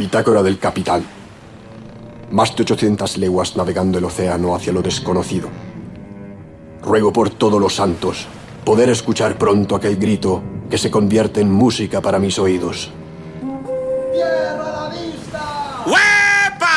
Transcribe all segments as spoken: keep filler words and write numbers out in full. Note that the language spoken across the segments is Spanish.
Bitácora del capitán. Más de ochocientas leguas navegando el océano hacia lo desconocido. Ruego por todos los santos poder escuchar pronto aquel grito que se convierte en música para mis oídos. ¡Tierra a la vista! ¡Huepa!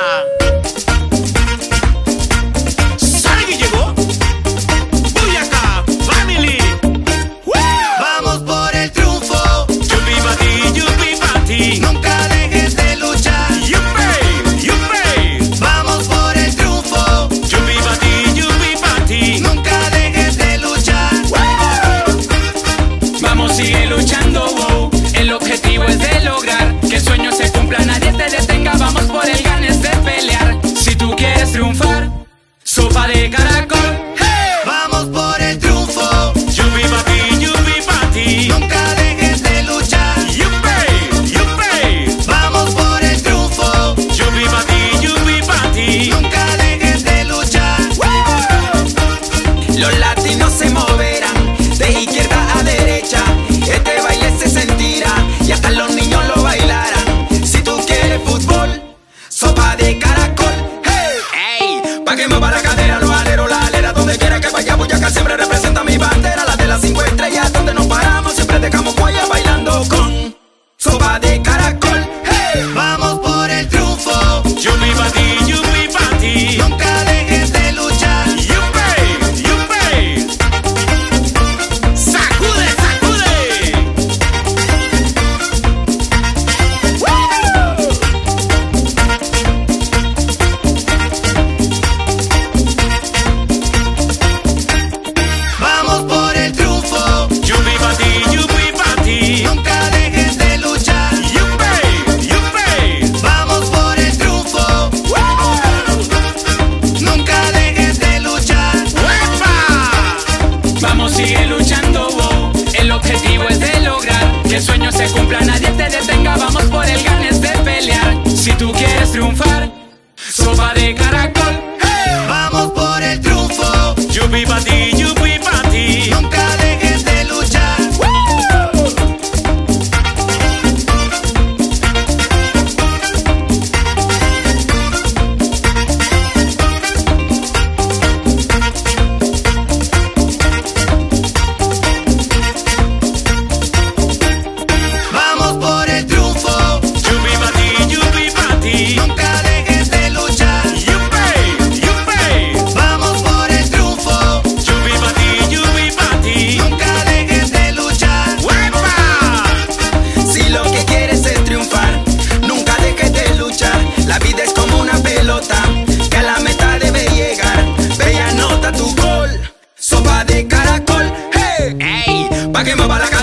¿Sabe que llegó? ¡Buyaka! ¡Family! ¡Vamos por el triunfo! ¡Yupi pa' ti, yupi pa' ti! ¡Nunca dejes de luchar! ¡Yupi! ¡Yupi! ¡Vamos por el triunfo! ¡Yupi pa' ti, yupi pa' ti! ¡Nunca dejes de luchar! Vamos, sigue luchando, wow. El objetivo es de lograr que el sueño se cumpla, nadie te detenga. Vamos por el ganes de pelear. Si tú quieres triunfar, sopa de caracol. ¡Hey! ¡Vamos por el triunfo! ¡Yupi pa' ti, yupi pa' ti! ¡Nunca dejes de luchar! ¡Yupi! ¡Yupi! ¡Vamos por el triunfo! ¡Yupi pa' ti, yupi pa' ti! ¡Nunca dejes de luchar! Los latinos se moverán de izquierda a derecha. Este baile se sentirá y hasta los niños lo bailarán. Si tú quieres fútbol, sopa de caracol. Hey, hey, pa' que mueva la cadera, los aleros, la alera, donde quiera que vaya, Boyacá siempre representa mi bandera. La de las cinco estrellas, donde nos paramos, siempre dejamos huella bailando con sopa de caracol. Hey, ¡Vamos por el triunfo! ¡Yupi pa' ti, yupi pa' ti! ¡Nunca dejes de luchar! ¡Yupi! ¡Yupi! ¡Sacude, sacude! ¡Vamos por el triunfo! ¡Yupi pa' ti, yupi pa' ti! ¡Nunca dejes de luchar! ¡Yupi! ¡Yupi! ¡Vamos por el triunfo! ¡Nunca dejes de luchar! ¡Huepa! vamos, sigue luchando, wow. El objetivo es de lograr que el sueño se cumpla, nadie te detenga. Vamos por el ganes de pelear. Si tú quieres triunfar, sopa de caracol. ¡Vamos por el triunfo! ¡Yupi pa' ti, yupi pa' ti! ¡Nunca dejes de luchar! ¡Vamos por el triunfo! ¡Yupi pa' ti, yupi pa' ti! ¡Nunca dejes de luchar! ¡Yupi! ¡Yupi! ¡Vamos por el triunfo! ¡Yupi pa' ti, yupi pa' ti! ¡Nunca dejes de luchar! ¡Huepa! Si lo que quieres es triunfar, nunca dejes de luchar. La vida es como una pelota que a la meta debe llegar. Ve y anota tu gol, sopa de caracol. Hey, hey, pa' que mueva la